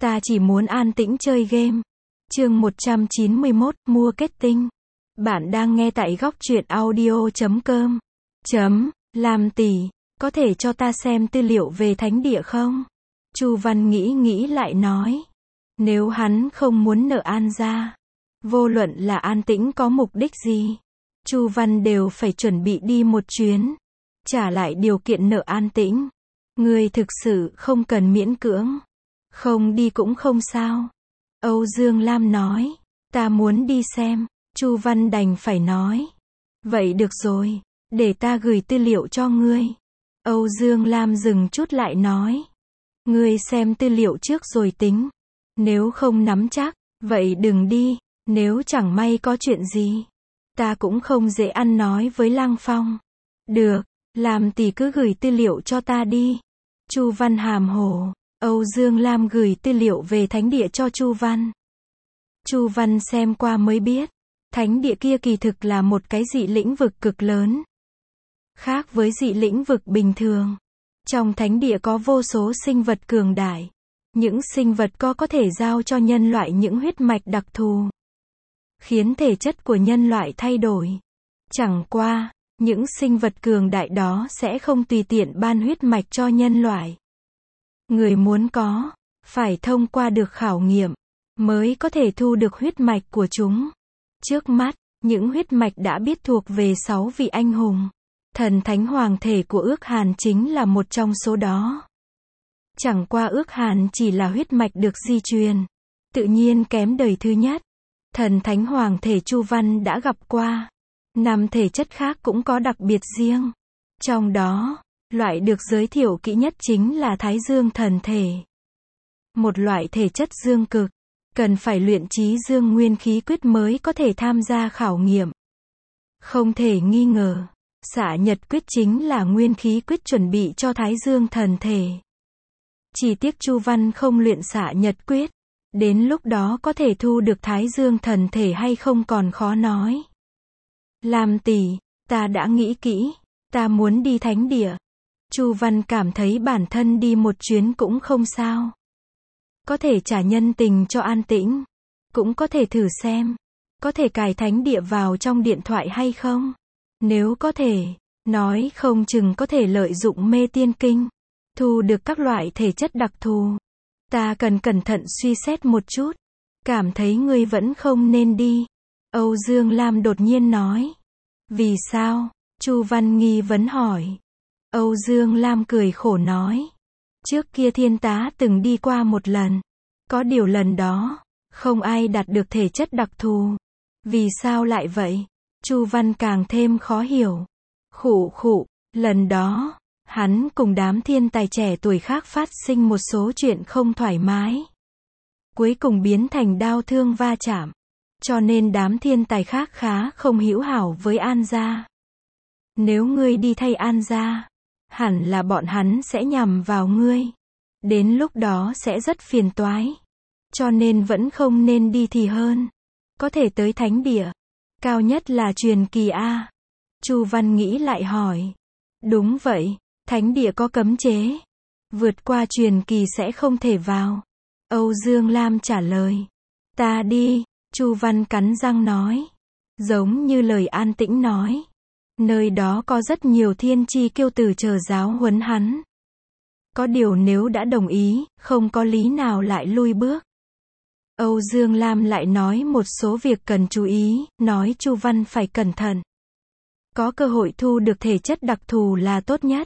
Ta chỉ muốn an tĩnh chơi game. Chương 191, mua kết tinh. Bạn đang nghe tại góc truyện audio.com. Lam tỷ, có thể cho ta xem tư liệu về thánh địa không? Chu Văn nghĩ lại nói. Nếu hắn không muốn nợ An gia, vô luận là An Tĩnh có mục đích gì, Chu Văn đều phải chuẩn bị đi một chuyến, trả lại điều kiện nợ An Tĩnh. Ngươi thực sự không cần miễn cưỡng. Không đi cũng không sao. Âu Dương Lam nói. Ta muốn đi xem. Chu Văn đành phải nói. Vậy được rồi, để ta gửi tư liệu cho ngươi. Âu Dương Lam dừng chút lại nói. Ngươi xem tư liệu trước rồi tính. Nếu không nắm chắc, vậy đừng đi. Nếu chẳng may có chuyện gì, ta cũng không dễ ăn nói với Lăng Phong. Được, Lam tỷ cứ gửi tư liệu cho ta đi. Chu Văn hàm hồ. Âu Dương Lam gửi tư liệu về thánh địa cho Chu Văn. Chu Văn xem qua mới biết, thánh địa kia kỳ thực là một cái dị lĩnh vực cực lớn. Khác với dị lĩnh vực bình thường, trong thánh địa có vô số sinh vật cường đại. Những sinh vật có thể giao cho nhân loại những huyết mạch đặc thù, khiến thể chất của nhân loại thay đổi. Chẳng qua, những sinh vật cường đại đó sẽ không tùy tiện ban huyết mạch cho nhân loại. Người muốn có, phải thông qua được khảo nghiệm, mới có thể thu được huyết mạch của chúng. Trước mắt, những huyết mạch đã biết thuộc về 6 vị anh hùng. Thần thánh hoàng thể của Ước Hàn chính là một trong số đó. Chẳng qua Ước Hàn chỉ là huyết mạch được di truyền, tự nhiên kém đời thứ nhất. Thần thánh hoàng thể Chu Văn đã gặp qua. 5 thể chất khác cũng có đặc biệt riêng. Trong đó, loại được giới thiệu kỹ nhất chính là Thái Dương thần thể. Một loại thể chất dương cực, cần phải luyện trí dương nguyên khí quyết mới có thể tham gia khảo nghiệm. Không thể nghi ngờ, xạ nhật quyết chính là nguyên khí quyết chuẩn bị cho Thái Dương thần thể. Chỉ tiếc Chu Văn không luyện xạ nhật quyết, đến lúc đó có thể thu được Thái Dương thần thể hay không còn khó nói. Lam tỷ, ta đã nghĩ kỹ, ta muốn đi thánh địa. Chu Văn cảm thấy bản thân đi một chuyến cũng không sao. Có thể trả nhân tình cho An Tĩnh, cũng có thể thử xem, có thể cài thánh địa vào trong điện thoại hay không. Nếu có thể, nói không chừng có thể lợi dụng mê tiên kinh, thu được các loại thể chất đặc thù. Ta cần cẩn thận suy xét một chút, cảm thấy ngươi vẫn không nên đi. Âu Dương Lam đột nhiên nói. Vì sao? Chu Văn nghi vấn hỏi. Âu Dương Lam cười khổ nói. Trước kia thiên tá từng đi qua một lần. Có điều lần đó, không ai đạt được thể chất đặc thù. Vì sao lại vậy? Chu Văn càng thêm khó hiểu. Khụ, lần đó, hắn cùng đám thiên tài trẻ tuổi khác phát sinh một số chuyện không thoải mái. Cuối cùng biến thành đau thương va chạm. Cho nên đám thiên tài khác khá không hữu hảo với An gia. Nếu ngươi đi thay An gia, hẳn là bọn hắn sẽ nhằm vào ngươi. Đến lúc đó sẽ rất phiền toái. Cho nên vẫn không nên đi thì hơn. Có thể tới thánh địa. Cao nhất là truyền kỳ A. Chu Văn nghĩ lại hỏi. Đúng vậy, thánh địa có cấm chế. Vượt qua truyền kỳ sẽ không thể vào. Âu Dương Lam trả lời. Ta đi, Chu Văn cắn răng nói. Giống như lời An Tĩnh nói. Nơi đó có rất nhiều thiên chi kiêu tử chờ giáo huấn hắn. Có điều nếu đã đồng ý, không có lý nào lại lui bước. Âu Dương Lam lại nói một số việc cần chú ý, nói Chu Văn phải cẩn thận. Có cơ hội thu được thể chất đặc thù là tốt nhất.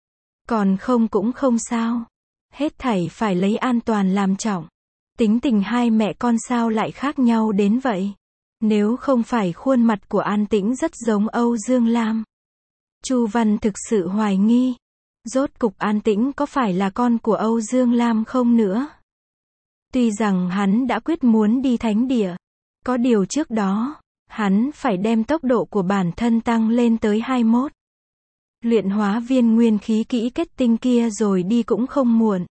Còn không cũng không sao. Hết thảy phải lấy an toàn làm trọng. Tính tình hai mẹ con sao lại khác nhau đến vậy? Nếu không phải khuôn mặt của An Tĩnh rất giống Âu Dương Lam. Chu Văn thực sự hoài nghi. Rốt cục An Tĩnh có phải là con của Âu Dương Lam không nữa? Tuy rằng hắn đã quyết muốn đi thánh địa. Có điều trước đó, hắn phải đem tốc độ của bản thân tăng lên tới 21. Luyện hóa viên nguyên khí kỹ kết tinh kia rồi đi cũng không muộn.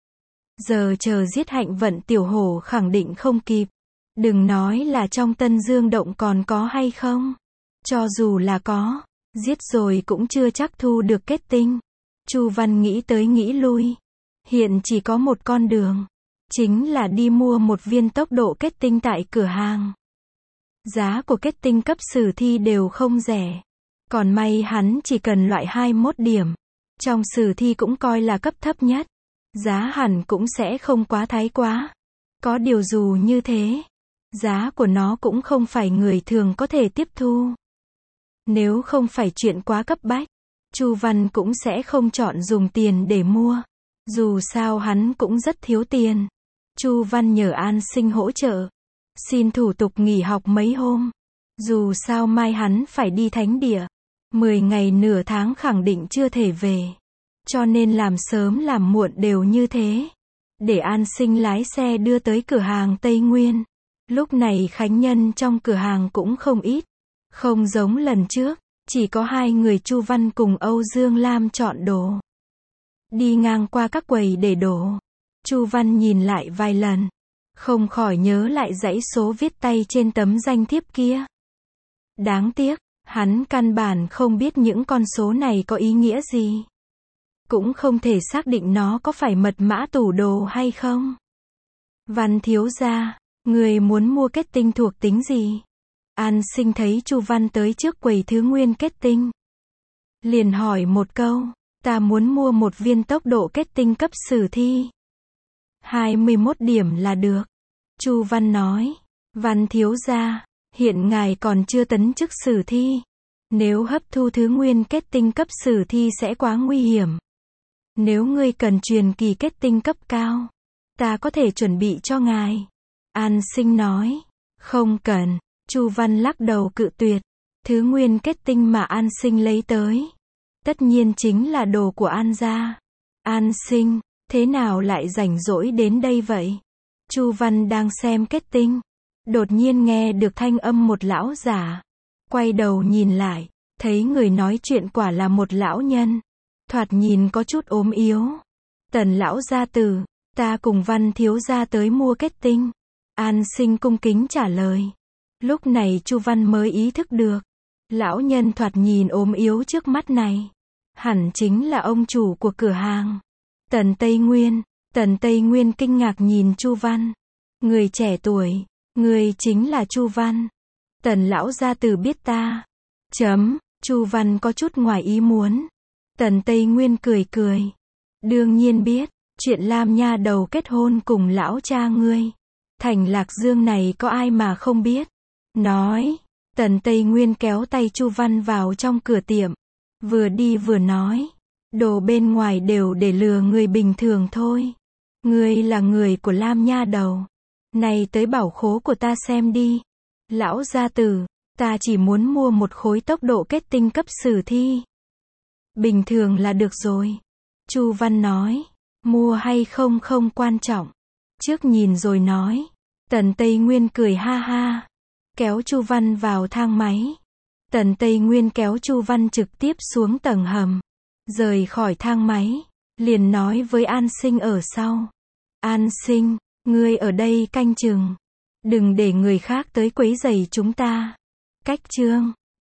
Giờ chờ giết Hạnh Vận tiểu hổ khẳng định không kịp. Đừng nói là trong Tân Dương động còn có hay không. Cho dù là có, giết rồi cũng chưa chắc thu được kết tinh. Chu Văn nghĩ tới nghĩ lui. Hiện chỉ có một con đường. chính là đi mua một viên tốc độ kết tinh tại cửa hàng. Giá của kết tinh cấp sử thi đều không rẻ. Còn may hắn chỉ cần loại 21 điểm. Trong sử thi cũng coi là cấp thấp nhất. Giá hẳn cũng sẽ không quá thái quá. Có điều dù như thế, giá của nó cũng không phải người thường có thể tiếp thu. Nếu không phải chuyện quá cấp bách, Chu Văn cũng sẽ không chọn dùng tiền để mua. Dù sao hắn cũng rất thiếu tiền. Chu Văn nhờ An Sinh hỗ trợ. Xin thủ tục nghỉ học mấy hôm. Dù sao mai hắn phải đi thánh địa. 10 ngày nửa tháng khẳng định chưa thể về. Cho nên làm sớm làm muộn đều như thế. Để An Sinh lái xe đưa tới cửa hàng Tây Nguyên. Lúc này khánh nhân trong cửa hàng cũng không ít. Không giống lần trước, chỉ có hai người Chu Văn cùng Âu Dương Lam chọn đồ. Đi ngang qua các quầy để đồ. Chu Văn nhìn lại vài lần. Không khỏi nhớ lại dãy số viết tay trên tấm danh thiếp kia. Đáng tiếc, hắn căn bản không biết những con số này có ý nghĩa gì. Cũng không thể xác định nó có phải mật mã tủ đồ hay không. Văn thiếu gia, người muốn mua kết tinh thuộc tính gì? An Sinh thấy Chu Văn tới trước quầy thứ nguyên kết tinh. Liền hỏi một câu, ta muốn mua một viên tốc độ kết tinh cấp sử thi. 21 điểm là được. Chu Văn nói, Văn thiếu gia, hiện ngài còn chưa tấn chức sử thi. Nếu hấp thu thứ nguyên kết tinh cấp sử thi sẽ quá nguy hiểm. Nếu ngươi cần truyền kỳ kết tinh cấp cao, ta có thể chuẩn bị cho ngài. An Sinh nói, không cần. Chu Văn lắc đầu cự tuyệt. Thứ nguyên kết tinh mà An Sinh lấy tới, tất nhiên chính là đồ của An gia. An Sinh, thế nào lại rảnh rỗi đến đây vậy? Chu Văn đang xem kết tinh. Đột nhiên nghe được thanh âm một lão giả. Quay đầu nhìn lại, thấy người nói chuyện quả là một lão nhân. Thoạt nhìn có chút ốm yếu. Tần lão gia tử, ta cùng Văn thiếu gia tới mua kết tinh. An Sinh cung kính trả lời. Lúc này Chu Văn mới ý thức được. Lão nhân thoạt nhìn ốm yếu trước mắt này. Hẳn chính là ông chủ của cửa hàng. Tần Tây Nguyên. Tần Tây Nguyên kinh ngạc nhìn Chu Văn. Người trẻ tuổi, người chính là Chu Văn. Tần lão gia tử biết ta. Chu Văn có chút ngoài ý muốn. Tần Tây Nguyên cười cười. Đương nhiên biết, chuyện Lam nha đầu kết hôn cùng lão cha ngươi. Thành Lạc Dương này có ai mà không biết. Nói, Tần Tây Nguyên kéo tay Chu Văn vào trong cửa tiệm. Vừa đi vừa nói, đồ bên ngoài đều để lừa người bình thường thôi. Ngươi là người của Lam nha đầu. Này tới bảo khố của ta xem đi. Lão gia tử, ta chỉ muốn mua một khối tốc độ kết tinh cấp sử thi. Bình thường là được rồi. Chu Văn nói, mua hay không không quan trọng. Trước nhìn rồi nói. Tần Tây Nguyên cười ha ha. Kéo Chu Văn vào thang máy. Tần Tây Nguyên kéo Chu Văn trực tiếp xuống tầng hầm. Rời khỏi thang máy. Liền nói với An Sinh ở sau. An Sinh, ngươi ở đây canh chừng. Đừng để người khác tới quấy rầy chúng ta. Cách chương